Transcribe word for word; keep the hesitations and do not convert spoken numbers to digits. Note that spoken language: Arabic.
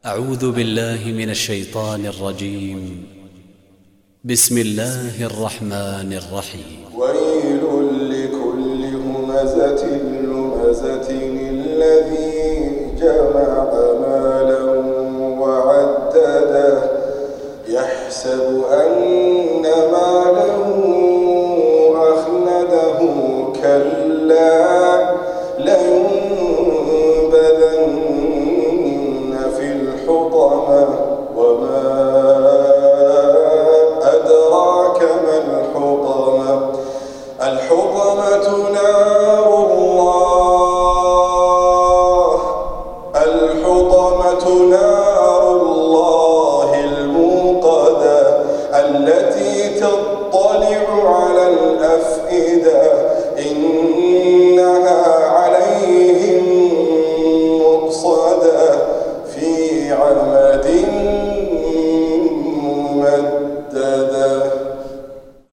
أعوذ بالله من الشيطان الرجيم. بسم الله الرحمن الرحيم. ويل لكل همزة لمزة الذي جمع مالا وعدده يحسب أن ماله أخلده كلا لينبذن في الحطمة وما أدراك ما الحطمة الحطمة نار الله الحطمة نار الله الموقدة التي تطلع على الأفئدة إنها عليهم مؤصدة في عمل